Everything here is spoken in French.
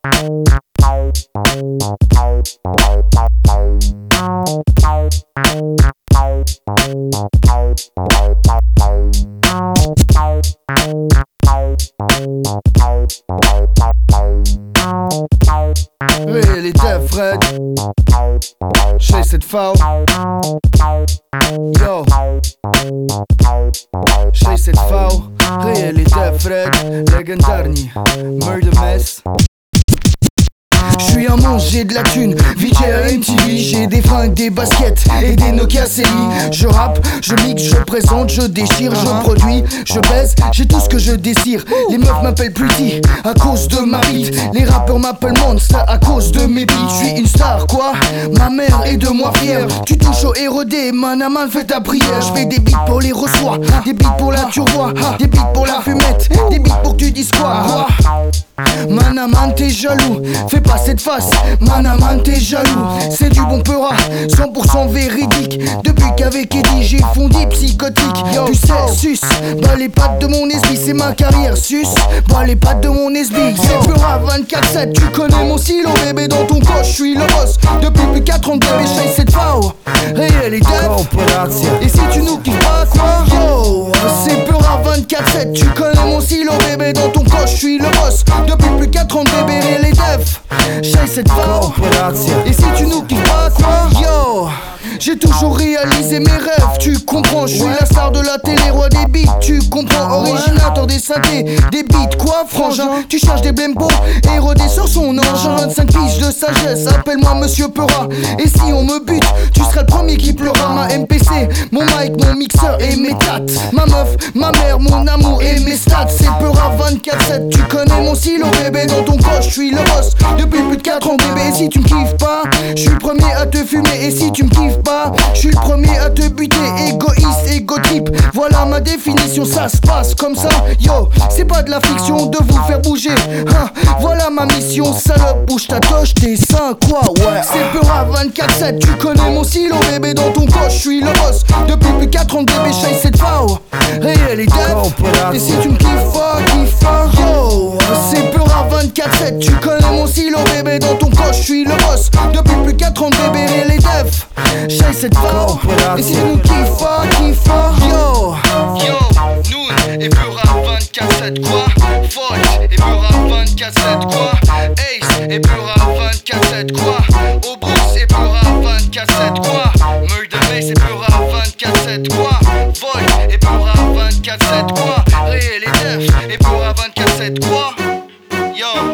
Really deaf, Fred. J'ai cette foul. Yo. J'ai cette foul. Really deaf, Fred. Legendarni. Murder Mess. J'suis un monstre, j'ai de la thune, VJ à MTV. J'ai des fringues, des baskets et des Nokia CI. Je rappe, je mixe, je présente, je déchire, je produis, je baise, j'ai tout ce que je désire. Les meufs m'appellent Pretty à cause de ma bite. Les rappeurs m'appellent Monster à cause de mes beats. J'suis une star, quoi, ma mère est de moi fière. Tu touches au ROD, man à man, fais ta prière. J'fais des beats pour les reçois, des beats pour la turbois, des beats pour la fumette, des beats pour que tu dises quoi. Manaman t'es jaloux, fais pas cette face. Manaman t'es jaloux, c'est du bon peura, 100% véridique. Depuis qu'avec Eddie j'ai fondi psychotique. Tu sais, sus, bas les pattes de mon SB, c'est ma carrière. Sus, bas les pattes de mon SB. C'est peura 24/7, tu connais mon silo. Bébé dans ton coche, je suis le boss. Depuis plus 4 ans bébé, j'aille cette fao. Réel et def. Et si tu nous kiffes pas quoi, yo, c'est peura 24/7, tu connais mon silo. Bébé dans ton coche, je suis le boss. Depuis plus 4 ans bébé, réel et def. J'aille cette fao. Et si tu nous kiffes pas quoi, yo, j'ai toujours réalisé mes rêves, tu comprends, je suis la star de la télé, roi des beats, tu comprends, originateur des synthés, des beats, quoi frangin, tu cherches des blembo, érodé sur son engin, 25 piges de sagesse, appelle-moi Monsieur Peura, et si on me bute, tu seras le premier qui pleura. Ma MPC, mon mic, mon mixeur et mes tates, ma meuf, ma mère, mon amour et mes stats, c'est Peura 24/7, tu connais mon silo bébé, dans ton coche, je suis le boss, depuis plus de 4 ans bébé, et si tu me kiffes pas, je suis le premier à te fumer, et si tu me kiffes pas, je suis le premier à te buter. Égoïste, égo trip, voilà ma définition, ça se passe comme ça. Yo, c'est pas de la fiction de vous faire bouger, hein. Voilà ma mission, salope, bouge ta toche, t'es sain quoi, ouais. C'est peura 24/7, tu connais mon silo bébé, dans ton coche, je suis le boss. Depuis plus 4 ans bébé, j'aille cette fao. Réel et def. Et si tu me kiffes pas, yo, c'est peura 24/7, tu connais mon silo bébé, dans ton coche, je suis le boss. Depuis plus 4 ans bébé, réel et def. J'aille cette fao. Et si tu nous kiffes pas, yo, Noon et Peura 24/7 quoi, Volt et Peura 24/7 quoi, Ace et Peura 24/7 quoi, Obruce et Peura 24/7 quoi, Murder Mess et Peura 24/7 quoi, Volt et Peura 24/7 quoi, Réel et def et Peura 24/7 quoi, yo.